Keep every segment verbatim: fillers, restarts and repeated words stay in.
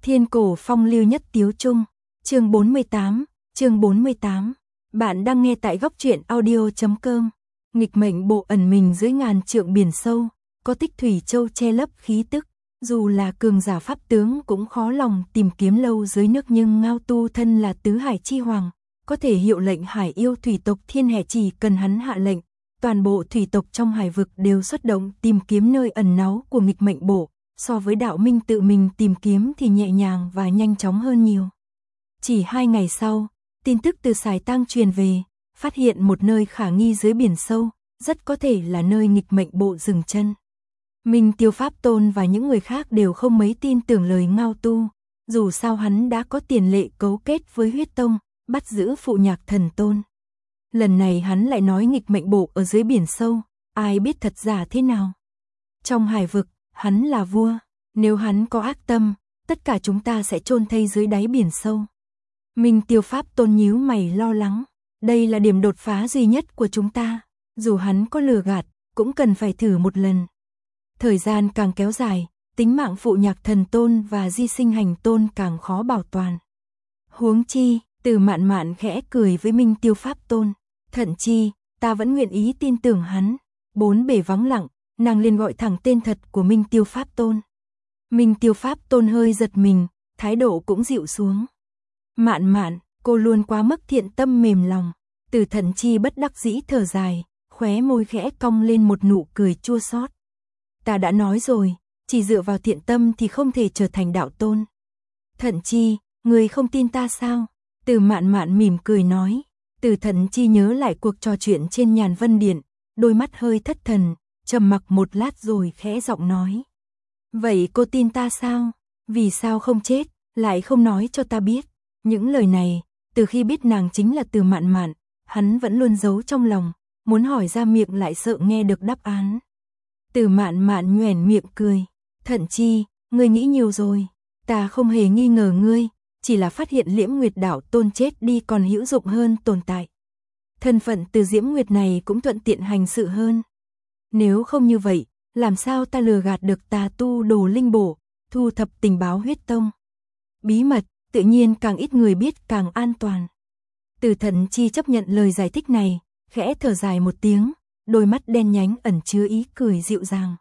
Thiên cổ phong lưu nhất tiếu trung, chương bốn mươi tám, chương bốn mươi tám. Bạn đang nghe tại góc truyện audio chấm com. Nghịch mệnh bộ ẩn mình dưới ngàn trượng biển sâu, có tích thủy châu che lấp khí tức, dù là cường giả pháp tướng cũng khó lòng tìm kiếm lâu dưới nước, nhưng Ngao Tu thân là tứ hải chi hoàng, có thể hiệu lệnh hải yêu thủy tộc thiên hệ, chỉ cần hắn hạ lệnh, toàn bộ thủy tộc trong hải vực đều xuất động tìm kiếm nơi ẩn náu của nghịch mệnh bộ. So với đạo minh tự mình tìm kiếm thì nhẹ nhàng và nhanh chóng hơn nhiều. Chỉ hai ngày sau, tin tức từ Sải Tang truyền về, phát hiện một nơi khả nghi dưới biển sâu, rất có thể là nơi nghịch mệnh bộ dừng chân. Minh Tiêu Pháp Tôn và những người khác đều không mấy tin tưởng lời Ngao Tu, dù sao hắn đã có tiền lệ cấu kết với huyết tông, bắt giữ phụ nhạc thần tôn. Lần này hắn lại nói nghịch mệnh bộ ở dưới biển sâu, ai biết thật giả thế nào. Trong hải vực, hắn là vua, nếu hắn có ác tâm, tất cả chúng ta sẽ chôn thây dưới đáy biển sâu. Minh Tiêu Pháp Tôn nhíu mày lo lắng, đây là điểm đột phá duy nhất của chúng ta, dù hắn có lừa gạt, cũng cần phải thử một lần. Thời gian càng kéo dài, tính mạng phụ nhạc thần tôn và di sinh hành tôn càng khó bảo toàn. Huống chi, Từ Mạn Mạn khẽ cười với Minh Tiêu Pháp Tôn, thậm chi, ta vẫn nguyện ý tin tưởng hắn. Bốn bề vắng lặng, nàng liền gọi thẳng tên thật của Minh Tiêu Pháp Tôn. Minh Tiêu Pháp Tôn hơi giật mình, thái độ cũng dịu xuống. Mạn Mạn, cô luôn quá mức thiện tâm mềm lòng. Từ Thận Chi bất đắc dĩ thở dài, khóe môi khẽ cong lên một nụ cười chua xót. Ta đã nói rồi, chỉ dựa vào thiện tâm thì không thể trở thành đạo tôn. Thận Chi, người không tin ta sao? Từ Mạn Mạn mỉm cười nói. Từ Thận Chi nhớ lại cuộc trò chuyện trên Nhàn Vân Điện, đôi mắt hơi thất thần, trầm mặc một lát rồi khẽ giọng nói. Vậy cô tin ta sao? Vì sao không chết, lại không nói cho ta biết? Những lời này, từ khi biết nàng chính là Từ Mạn Mạn, hắn vẫn luôn giấu trong lòng, muốn hỏi ra miệng lại sợ nghe được đáp án. Từ Mạn Mạn nhoẻn miệng cười. Thận Chi, ngươi nghĩ nhiều rồi, ta không hề nghi ngờ ngươi, chỉ là phát hiện Liễm Nguyệt đạo tôn chết đi còn hữu dụng hơn tồn tại. Thân phận Từ Diễm Nguyệt này cũng thuận tiện hành sự hơn. Nếu không như vậy, làm sao ta lừa gạt được tà tu Đồ Linh Bổ, thu thập tình báo huyết tông? Bí mật, tự nhiên càng ít người biết càng an toàn. Từ Thận Chi chấp nhận lời giải thích này, khẽ thở dài một tiếng, đôi mắt đen nhánh ẩn chứa ý cười dịu dàng.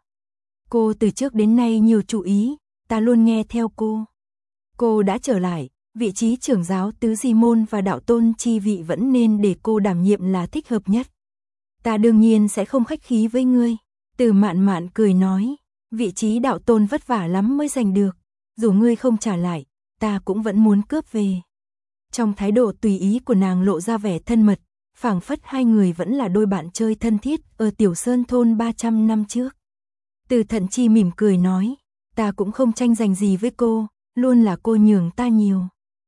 Cô từ trước đến nay nhiều chủ ý, ta luôn nghe theo cô. Cô đã trở lại, vị trí trưởng giáo tứ di môn và đạo tôn chi vị vẫn nên để cô đảm nhiệm là thích hợp nhất. Ta đương nhiên sẽ không khách khí với ngươi. Từ Mạn Mạn cười nói, vị trí đạo tôn vất vả lắm mới giành được, dù ngươi không trả lại, ta cũng vẫn muốn cướp về. Trong thái độ tùy ý của nàng lộ ra vẻ thân mật, phảng phất hai người vẫn là đôi bạn chơi thân thiết ở Tiểu Sơn thôn ba trăm năm trước. Từ Thận Chi mỉm cười nói, ta cũng không tranh giành gì với cô, luôn là cô nhường ta nhiều.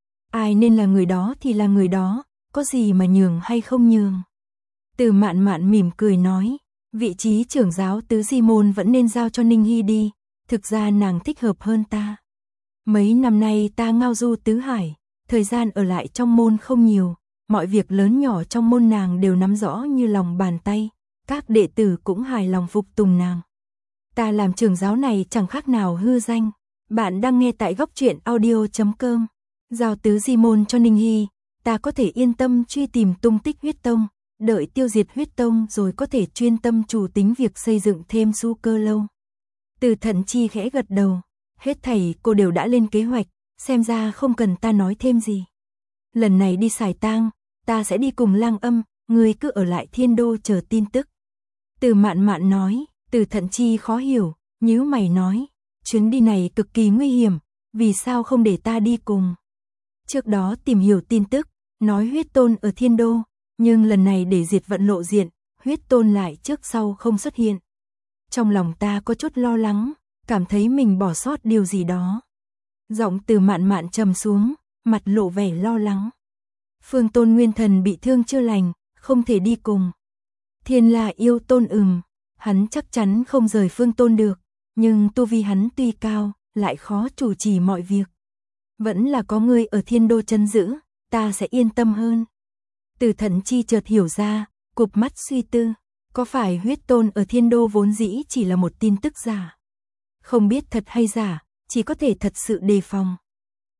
Ai nên là người đó thì là người đó, có gì mà nhường hay không nhường. Từ Mạn Mạn mỉm cười nói, vị trí trưởng giáo tứ di môn vẫn nên giao cho Ninh Hy đi, thực ra nàng thích hợp hơn ta. Mấy năm nay ta ngao du tứ hải, thời gian ở lại trong môn không nhiều, mọi việc lớn nhỏ trong môn nàng đều nắm rõ như lòng bàn tay, các đệ tử cũng hài lòng phục tùng nàng. Ta làm trưởng giáo này chẳng khác nào hư danh. Bạn đang nghe tại góc truyện audio chấm com. Giao tứ di môn cho Ninh Hy, ta có thể yên tâm truy tìm tung tích huyết tông, đợi tiêu diệt huyết tông rồi có thể chuyên tâm chủ tính việc xây dựng thêm su cơ lâu. Từ Thận Chi khẽ gật đầu, hết thảy cô đều đã lên kế hoạch, xem ra không cần ta nói thêm gì. Lần này đi Sải Tang, ta sẽ đi cùng Lang Âm, ngươi cứ ở lại Thiên Đô chờ tin tức. Từ Mạn Mạn nói. Từ Thận Chi khó hiểu, nhíu mày nói, chuyến đi này cực kỳ nguy hiểm, vì sao không để ta đi cùng? Trước đó tìm hiểu tin tức, nói huyết tôn ở Thiên Đô, nhưng lần này để diệt vận lộ diện, huyết tôn lại trước sau không xuất hiện. Trong lòng ta có chút lo lắng, cảm thấy mình bỏ sót điều gì đó. Giọng Từ Mạn Mạn trầm xuống, mặt lộ vẻ lo lắng. Phương Tôn nguyên thần bị thương chưa lành, không thể đi cùng. Thiên La yêu tôn ừm. Hắn chắc chắn không rời Phương Tôn được, nhưng tu vi hắn tuy cao, lại khó chủ trì mọi việc. Vẫn là có người ở Thiên Đô trấn giữ, ta sẽ yên tâm hơn. Từ Thận Chi chợt hiểu ra, cụp mắt suy tư, có phải huyết tôn ở Thiên Đô vốn dĩ chỉ là một tin tức giả? Không biết thật hay giả, chỉ có thể thật sự đề phòng.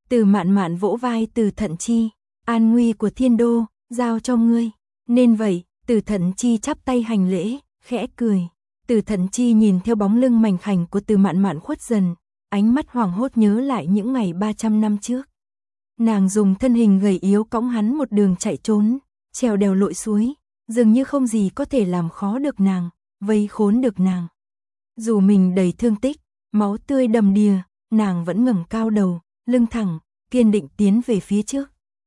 Từ Mạn Mạn vỗ vai Từ Thận Chi, an nguy của thiên đô, giao cho ngươi. Nên vậy, Từ Thận Chi chắp tay hành lễ, khẽ cười. Từ Thận Chi nhìn theo bóng lưng mảnh khảnh của Từ Mạn Mạn khuất dần, ánh mắt hoảng hốt nhớ lại những ngày ba trăm năm trước. Nàng dùng thân hình gầy yếu cõng hắn một đường chạy trốn, trèo đèo lội suối, dường như không gì có thể làm khó được nàng, vây khốn được nàng. Dù mình đầy thương tích, máu tươi đầm đìa, nàng vẫn ngẩng cao đầu, lưng thẳng, kiên định tiến về phía trước.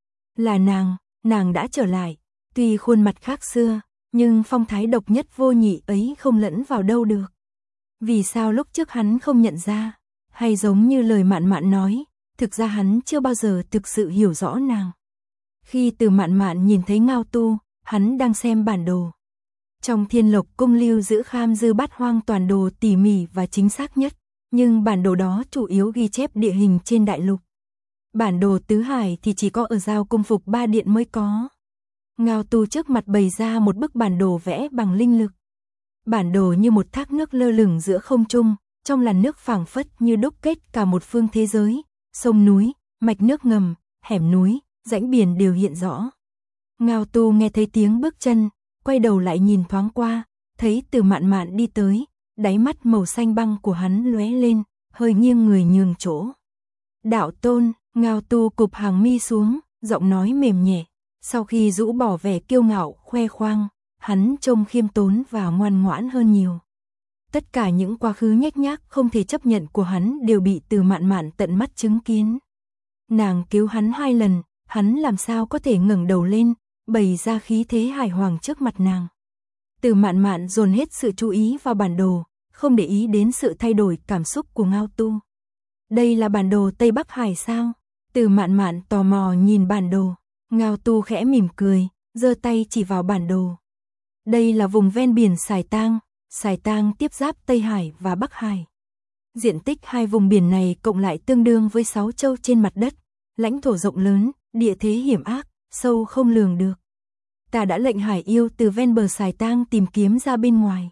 Là nàng, nàng đã trở lại, tuy khuôn mặt khác xưa, nhưng phong thái độc nhất vô nhị ấy không lẫn vào đâu được. Vì sao lúc trước hắn không nhận ra, hay giống như lời Mạn Mạn nói, thực ra hắn chưa bao giờ thực sự hiểu rõ nàng. Khi Từ Mạn Mạn nhìn thấy Ngao Tu, hắn đang xem bản đồ. Trong Thiên Lộc Cung lưu giữ Kham Dư Bát Hoang toàn đồ tỉ mỉ và chính xác nhất, nhưng bản đồ đó chủ yếu ghi chép địa hình trên đại lục. Bản đồ tứ hải thì chỉ có ở Giao Cung Phục Ba Điện mới có. Ngao Tu trước mặt bày ra một bức bản đồ vẽ bằng linh lực. Bản đồ như một thác nước lơ lửng giữa không trung, trong làn nước phảng phất như đúc kết cả một phương thế giới, sông núi, mạch nước ngầm, hẻm núi, rãnh biển đều hiện rõ. Ngao Tu nghe thấy tiếng bước chân, quay đầu lại nhìn thoáng qua, thấy Từ Mạn Mạn đi tới, đáy mắt màu xanh băng của hắn lóe lên, hơi nghiêng người nhường chỗ. Đạo tôn, Ngao Tu cụp hàng mi xuống, giọng nói mềm nhẹ, sau khi rũ bỏ vẻ kiêu ngạo, khoe khoang, hắn trông khiêm tốn và ngoan ngoãn hơn nhiều. Tất cả những quá khứ nhếch nhác không thể chấp nhận của hắn đều bị Từ Mạn Mạn tận mắt chứng kiến. Nàng cứu hắn hai lần, hắn làm sao có thể ngẩng đầu lên, bày ra khí thế hài hoàng trước mặt nàng. Từ Mạn Mạn dồn hết sự chú ý vào bản đồ, không để ý đến sự thay đổi cảm xúc của Ngao Tu. Đây là bản đồ Tây Bắc Hải sao? Từ Mạn Mạn tò mò nhìn bản đồ. Ngao Tu khẽ mỉm cười, giơ tay chỉ vào bản đồ. Đây là vùng ven biển Sài Tang, Sài Tang tiếp giáp Tây Hải và Bắc Hải. Diện tích hai vùng biển này cộng lại tương đương với sáu châu trên mặt đất, lãnh thổ rộng lớn, địa thế hiểm ác, sâu không lường được. Ta đã lệnh hải yêu từ ven bờ Sài Tang tìm kiếm ra bên ngoài.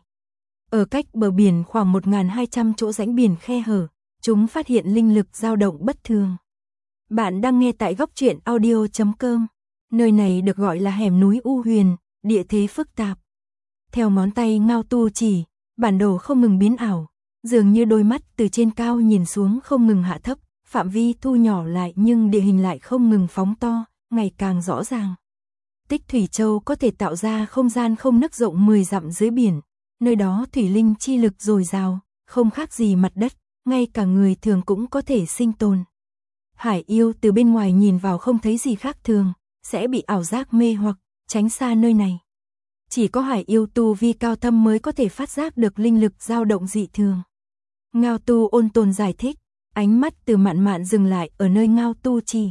Ở cách bờ biển khoảng một nghìn hai trăm chỗ rãnh biển khe hở, chúng phát hiện linh lực dao động bất thường. Bạn đang nghe tại góc truyện audio chấm com. Nơi này được gọi là hẻm núi U Huyền, địa thế phức tạp. Theo ngón tay Ngao Tu chỉ, bản đồ không ngừng biến ảo, dường như đôi mắt từ trên cao nhìn xuống không ngừng hạ thấp, phạm vi thu nhỏ lại nhưng địa hình lại không ngừng phóng to, ngày càng rõ ràng. Tích Thủy Châu có thể tạo ra không gian không nứt rộng mười dặm dưới biển, nơi đó thủy linh chi lực dồi dào, không khác gì mặt đất, ngay cả người thường cũng có thể sinh tồn. Hải yêu từ bên ngoài nhìn vào không thấy gì khác thường, sẽ bị ảo giác mê hoặc, tránh xa nơi này. Chỉ có hải yêu tu vi cao thâm mới có thể phát giác được linh lực dao động dị thường. Ngao Tu ôn tồn giải thích, ánh mắt Từ Mạn Mạn dừng lại ở nơi Ngao Tu chỉ.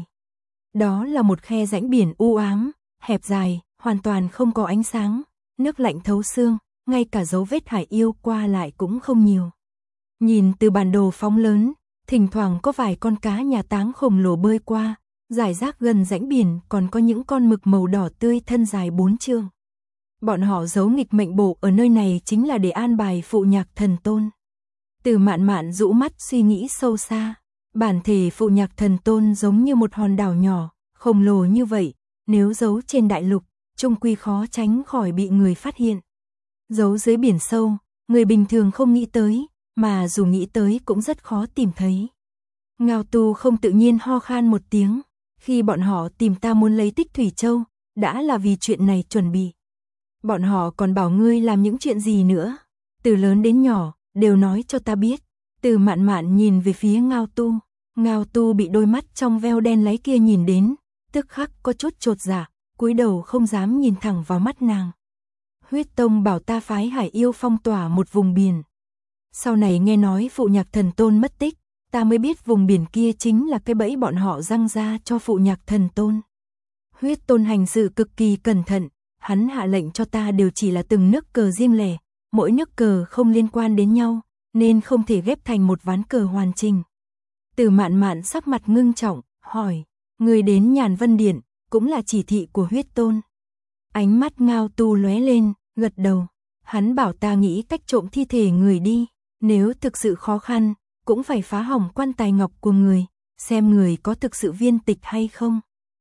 Đó là một khe rãnh biển u ám, hẹp dài, hoàn toàn không có ánh sáng, nước lạnh thấu xương, ngay cả dấu vết hải yêu qua lại cũng không nhiều. Nhìn từ bản đồ phóng lớn, thỉnh thoảng có vài con cá nhà táng khổng lồ bơi qua, rải rác gần rãnh biển còn có những con mực màu đỏ tươi thân dài bốn trượng. Bọn họ giấu nghịch mệnh bộ ở nơi này chính là để an bài phụ nhạc thần tôn. Từ Mạn Mạn rũ mắt suy nghĩ sâu xa, bản thể phụ nhạc thần tôn giống như một hòn đảo nhỏ, khổng lồ như vậy, nếu giấu trên đại lục, chung quy khó tránh khỏi bị người phát hiện. Giấu dưới biển sâu, người bình thường không nghĩ tới, mà dù nghĩ tới cũng rất khó tìm thấy. Ngao Tu không tự nhiên ho khan một tiếng, khi bọn họ tìm ta muốn lấy Tích Thủy Châu, đã là vì chuyện này chuẩn bị. Bọn họ còn bảo ngươi làm những chuyện gì nữa, từ lớn đến nhỏ, đều nói cho ta biết. Từ Mạn Mạn nhìn về phía Ngao Tu, Ngao Tu bị đôi mắt trong veo đen láy kia nhìn đến, tức khắc có chút chột dạ, cúi đầu không dám nhìn thẳng vào mắt nàng. Huyết Tông bảo ta phái hải yêu phong tỏa một vùng biển. Sau này nghe nói phụ nhạc thần tôn mất tích, ta mới biết vùng biển kia chính là cái bẫy bọn họ răng ra cho phụ nhạc thần tôn. Huyết Tôn hành sự cực kỳ cẩn thận, hắn hạ lệnh cho ta đều chỉ là từng nước cờ riêng lẻ, mỗi nước cờ không liên quan đến nhau, nên không thể ghép thành một ván cờ hoàn chỉnh. Từ Mạn Mạn sắc mặt ngưng trọng, hỏi, người đến Nhàn Vân Điện, cũng là chỉ thị của Huyết Tôn. Ánh mắt Ngao Tu lóe lên, gật đầu, hắn bảo ta nghĩ cách trộm thi thể người đi, nếu thực sự khó khăn, cũng phải phá hỏng quan tài ngọc của người, xem người có thực sự viên tịch hay không.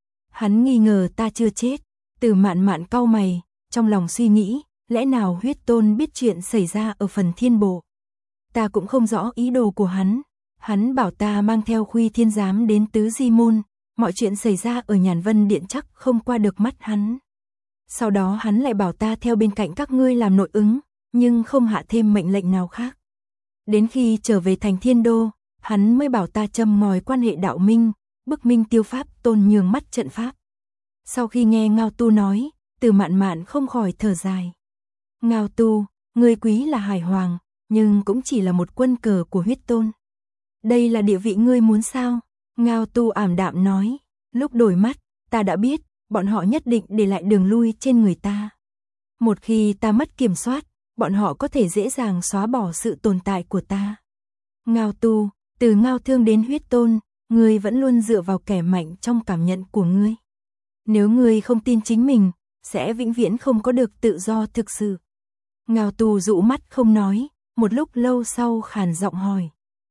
Hắn nghi ngờ ta chưa chết. Từ Mạn Mạn cau mày, trong lòng suy nghĩ, lẽ nào huyết tôn biết chuyện xảy ra ở phần thiên bộ. Ta cũng không rõ ý đồ của hắn. Hắn bảo ta mang theo Khuy Thiên Giám đến Tứ Di Môn, mọi chuyện xảy ra ở Nhàn Vân Điện chắc không qua được mắt hắn. Sau đó hắn lại bảo ta theo bên cạnh các ngươi làm nội ứng, nhưng không hạ thêm mệnh lệnh nào khác. Đến khi trở về thành Thiên Đô, hắn mới bảo ta châm ngòi quan hệ đạo minh, bức Minh Tiêu Pháp Tôn nhường mắt trận pháp. Sau khi nghe Ngao Tu nói, Từ Mạn Mạn không khỏi thở dài. Ngao Tu, ngươi quý là Hải Hoàng, nhưng cũng chỉ là một quân cờ của huyết tôn. Đây là địa vị ngươi muốn sao? Ngao Tu ảm đạm nói, lúc đổi mắt, ta đã biết, bọn họ nhất định để lại đường lui trên người ta. Một khi ta mất kiểm soát, bọn họ có thể dễ dàng xóa bỏ sự tồn tại của ta. Ngao Tu, từ Ngao Thương đến huyết tôn, ngươi vẫn luôn dựa vào kẻ mạnh trong cảm nhận của ngươi. Nếu ngươi không tin chính mình, sẽ vĩnh viễn không có được tự do thực sự. Ngao Tu dụ mắt không nói, một lúc lâu sau khàn giọng hỏi.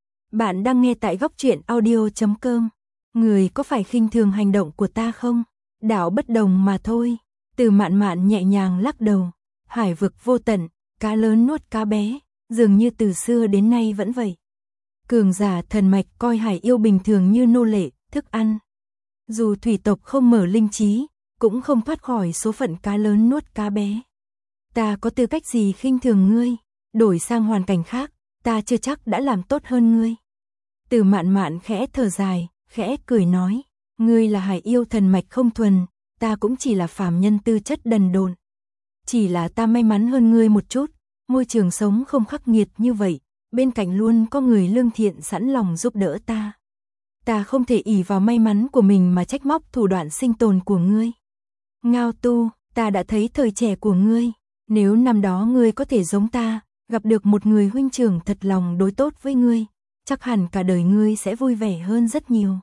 Bạn đang nghe tại góc truyện audio chấm com. Người có phải khinh thường hành động của ta không? Đạo bất đồng mà thôi. Từ Mạn Mạn nhẹ nhàng lắc đầu. Hải vực vô tận, cá lớn nuốt cá bé, dường như từ xưa đến nay vẫn vậy. Cường giả thần mạch coi hải yêu bình thường như nô lệ, thức ăn. Dù thủy tộc không mở linh trí, cũng không thoát khỏi số phận cá lớn nuốt cá bé. Ta có tư cách gì khinh thường ngươi? Đổi sang hoàn cảnh khác, ta chưa chắc đã làm tốt hơn ngươi. Từ Mạn Mạn khẽ thở dài, khẽ cười nói, ngươi là hải yêu thần mạch không thuần, ta cũng chỉ là phàm nhân tư chất đần độn. Chỉ là ta may mắn hơn ngươi một chút, môi trường sống không khắc nghiệt như vậy, bên cạnh luôn có người lương thiện sẵn lòng giúp đỡ ta. Ta không thể ỷ vào may mắn của mình mà trách móc thủ đoạn sinh tồn của ngươi. Ngao Tu, ta đã thấy thời trẻ của ngươi, nếu năm đó ngươi có thể giống ta, gặp được một người huynh trưởng thật lòng đối tốt với ngươi, chắc hẳn cả đời ngươi sẽ vui vẻ hơn rất nhiều.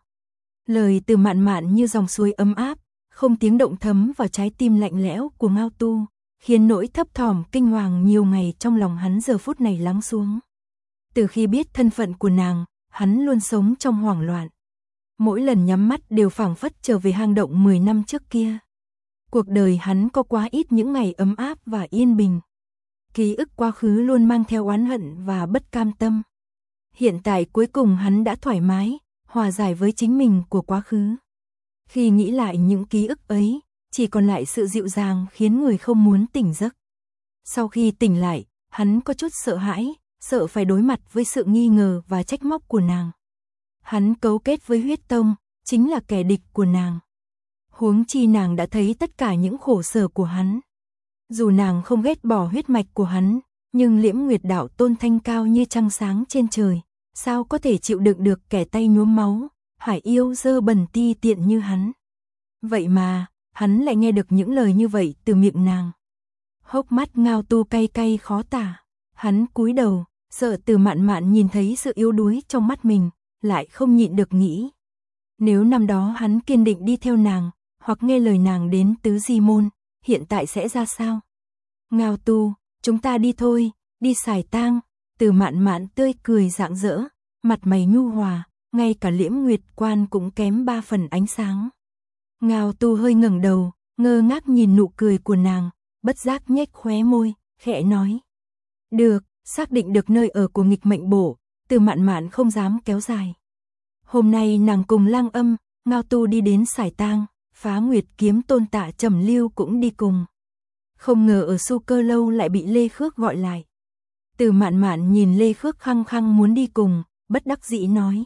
Lời Từ Mạn Mạn như dòng suối ấm áp, không tiếng động thấm vào trái tim lạnh lẽo của Ngao Tu, khiến nỗi thấp thỏm kinh hoàng nhiều ngày trong lòng hắn giờ phút này lắng xuống. Từ khi biết thân phận của nàng, hắn luôn sống trong hoảng loạn. Mỗi lần nhắm mắt đều phảng phất trở về hang động mười năm trước kia. Cuộc đời hắn có quá ít những ngày ấm áp và yên bình. Ký ức quá khứ luôn mang theo oán hận và bất cam tâm. Hiện tại cuối cùng hắn đã thoải mái, hòa giải với chính mình của quá khứ. Khi nghĩ lại những ký ức ấy, chỉ còn lại sự dịu dàng khiến người không muốn tỉnh giấc. Sau khi tỉnh lại, hắn có chút sợ hãi, sợ phải đối mặt với sự nghi ngờ và trách móc của nàng. Hắn cấu kết với huyết tông, chính là kẻ địch của nàng. Huống chi nàng đã thấy tất cả những khổ sở của hắn. Dù nàng không ghét bỏ huyết mạch của hắn, nhưng Liễm Nguyệt đạo tôn thanh cao như trăng sáng trên trời, sao có thể chịu đựng được kẻ tay nhuốm máu, hải yêu dơ bẩn ti tiện như hắn. Vậy mà, hắn lại nghe được những lời như vậy từ miệng nàng. Hốc mắt Ngao Tu cay cay khó tả, hắn cúi đầu, sợ Từ Mạn Mạn nhìn thấy sự yếu đuối trong mắt mình, lại không nhịn được nghĩ. Nếu năm đó hắn kiên định đi theo nàng, hoặc nghe lời nàng đến Tứ Di Môn, hiện tại sẽ ra sao? Ngao Tu, chúng ta đi thôi, đi xài tang. Từ Mạn Mạn tươi cười rạng rỡ, mặt mày nhu hòa, ngay cả Liễm Nguyệt Quan cũng kém ba phần ánh sáng. Ngao Tu hơi ngẩng đầu, ngơ ngác nhìn nụ cười của nàng, bất giác nhếch khóe môi, khẽ nói. Được, xác định được nơi ở của nghịch mệnh bổ, Từ Mạn Mạn không dám kéo dài. Hôm nay nàng cùng Lang Âm, Ngao Tu đi đến xài tang, Phá Nguyệt Kiếm Tôn Tạ Trầm Lưu cũng đi cùng. Không ngờ ở Su Cơ Lâu lại bị Lê Khước gọi lại. Từ Mạn Mạn nhìn Lê Khước khăng khăng muốn đi cùng, bất đắc dĩ nói.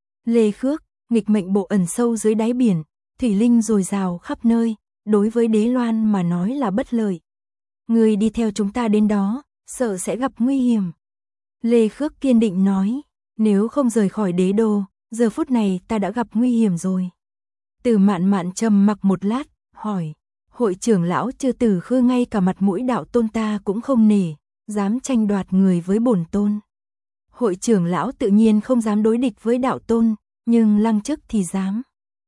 Lê Khước, nghịch mệnh bộ ẩn sâu dưới đáy biển, thủy linh dồi dào khắp nơi, đối với Đế Loan mà nói là bất lợi. Người đi theo chúng ta đến đó, sợ sẽ gặp nguy hiểm. Lê Khước kiên định nói, nếu không rời khỏi đế đô, giờ phút này ta đã gặp nguy hiểm rồi. Từ Mạn Mạn trầm mặc một lát, hỏi, hội trưởng lão Chư Tử Khư ngay cả mặt mũi đạo tôn ta cũng không nể, dám tranh đoạt người với bổn tôn. Hội trưởng lão tự nhiên không dám đối địch với đạo tôn, nhưng Lăng Chức thì dám.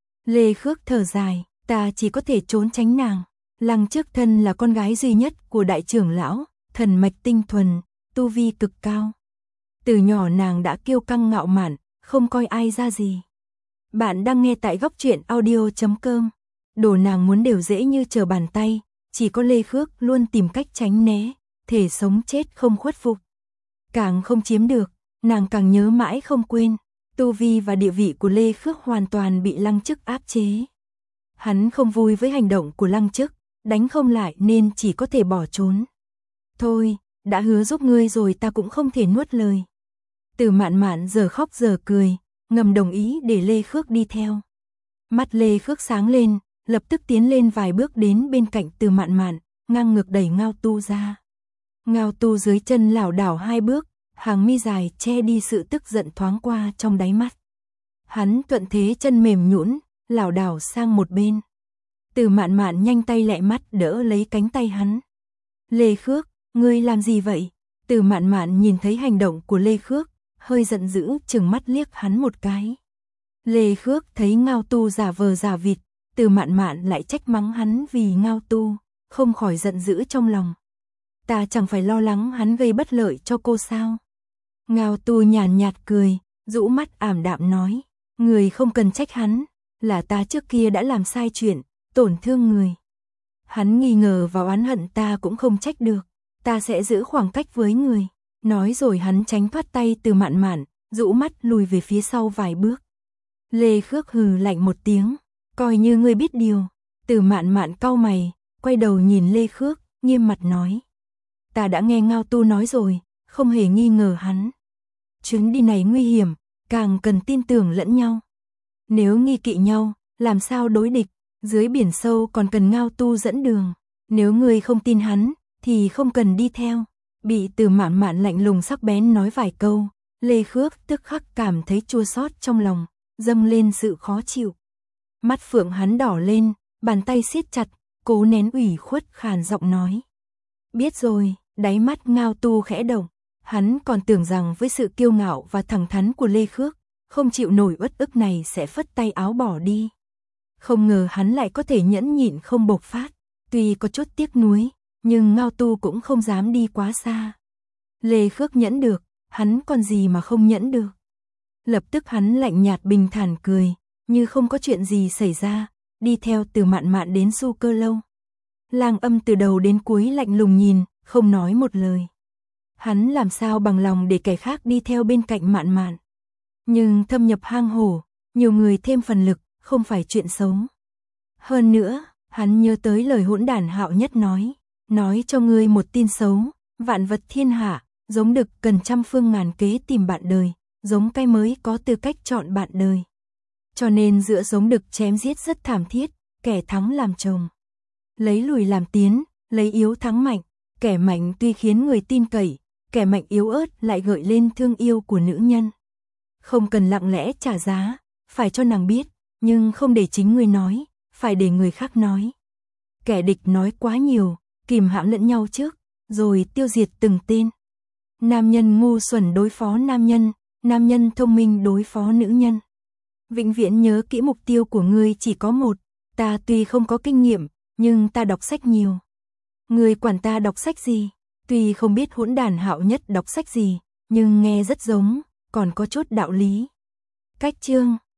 Lê Khước thở dài, ta chỉ có thể trốn tránh nàng. Lăng Chức thân là con gái duy nhất của đại trưởng lão, thần mạch tinh thuần, tu vi cực cao. Từ nhỏ nàng đã kiêu căng ngạo mạn, không coi ai ra gì. Bạn đang nghe tại góc truyện audio chấm com. Đồ nàng muốn đều dễ như trở bàn tay, chỉ có Lê Khước luôn tìm cách tránh né, thể sống chết không khuất phục. Càng không chiếm được, nàng càng nhớ mãi không quên, tu vi và địa vị của Lê Khước hoàn toàn bị Lăng Chức áp chế. Hắn không vui với hành động của Lăng Chức, đánh không lại nên chỉ có thể bỏ trốn. Thôi, đã hứa giúp ngươi rồi ta cũng không thể nuốt lời. Từ Mạn Mạn giờ khóc giờ cười, ngầm đồng ý để Lê Khước đi theo. Mắt Lê Khước sáng lên, lập tức tiến lên vài bước đến bên cạnh Từ Mạn Mạn, ngang ngược đẩy Ngao Tu ra. Ngao Tu dưới chân lảo đảo hai bước, hàng mi dài che đi sự tức giận thoáng qua trong đáy mắt. Hắn thuận thế chân mềm nhũn, lảo đảo sang một bên. Từ Mạn Mạn nhanh tay lẹ mắt đỡ lấy cánh tay hắn. Lê Khước, ngươi làm gì vậy? Từ Mạn Mạn nhìn thấy hành động của Lê Khước, hơi giận dữ chừng mắt liếc hắn một cái. Lê Khước thấy Ngao Tu giả vờ giả vịt, Từ Mạn Mạn lại trách mắng hắn vì Ngao Tu, không khỏi giận dữ trong lòng. Ta chẳng phải lo lắng hắn gây bất lợi cho cô sao? Ngao Tu nhàn nhạt cười, rũ mắt ảm đạm nói, người không cần trách hắn, là ta trước kia đã làm sai chuyện, tổn thương người. Hắn nghi ngờ và oán hận ta cũng không trách được, ta sẽ giữ khoảng cách với người. Nói rồi hắn tránh thoát tay Từ Mạn Mạn, rũ mắt lùi về phía sau vài bước. Lê Khước hừ lạnh một tiếng, coi như ngươi biết điều. Từ Mạn Mạn cau mày, quay đầu nhìn Lê Khước, nghiêm mặt nói. Ta đã nghe Ngao Tu nói rồi, không hề nghi ngờ hắn. Chuyến đi này nguy hiểm, càng cần tin tưởng lẫn nhau. Nếu nghi kỵ nhau, làm sao đối địch, dưới biển sâu còn cần Ngao Tu dẫn đường. Nếu ngươi không tin hắn, thì không cần đi theo. Bị Từ Mạn Mạn lạnh lùng sắc bén nói vài câu, Lê Khước tức khắc cảm thấy chua xót trong lòng, dâng lên sự khó chịu. Mắt phượng hắn đỏ lên, bàn tay siết chặt, cố nén ủy khuất khàn giọng nói. Biết rồi, đáy mắt Ngao Tu khẽ động, hắn còn tưởng rằng với sự kiêu ngạo và thẳng thắn của Lê Khước, không chịu nổi uất ức này sẽ phất tay áo bỏ đi. Không ngờ hắn lại có thể nhẫn nhịn không bộc phát, tuy có chút tiếc nuối, nhưng Ngao Tu cũng không dám đi quá xa. Lê Khước nhẫn được, hắn còn gì mà không nhẫn được. Lập tức hắn lạnh nhạt bình thản cười, như không có chuyện gì xảy ra, đi theo Từ Mạn Mạn đến Du Cơ Lâu. Lang Âm từ đầu đến cuối lạnh lùng nhìn, không nói một lời. Hắn làm sao bằng lòng để kẻ khác đi theo bên cạnh Mạn Mạn. Nhưng thâm nhập hang hổ, nhiều người thêm phần lực, không phải chuyện xấu. Hơn nữa, hắn nhớ tới lời Hỗn Đản Hạo Nhất nói. Nói cho ngươi một tin xấu, vạn vật thiên hạ, giống đực cần trăm phương ngàn kế tìm bạn đời, giống cây mới có tư cách chọn bạn đời. Cho nên giữa giống đực chém giết rất thảm thiết, kẻ thắng làm chồng. Lấy lùi làm tiến, lấy yếu thắng mạnh, kẻ mạnh tuy khiến người tin cậy, kẻ mạnh yếu ớt lại gợi lên thương yêu của nữ nhân. Không cần lặng lẽ trả giá, phải cho nàng biết, nhưng không để chính người nói, phải để người khác nói. Kẻ địch nói quá nhiều, kìm hãm lẫn nhau trước, rồi tiêu diệt từng tên. Nam nhân ngu xuẩn đối phó nam nhân, nam nhân thông minh đối phó nữ nhân. Vĩnh viễn nhớ kỹ mục tiêu của ngươi chỉ có một, ta tuy không có kinh nghiệm, nhưng ta đọc sách nhiều. Ngươi quản ta đọc sách gì, tuy không biết Hỗn Đản Hạo Nhất đọc sách gì, nhưng nghe rất giống, còn có chút đạo lý. Cách chương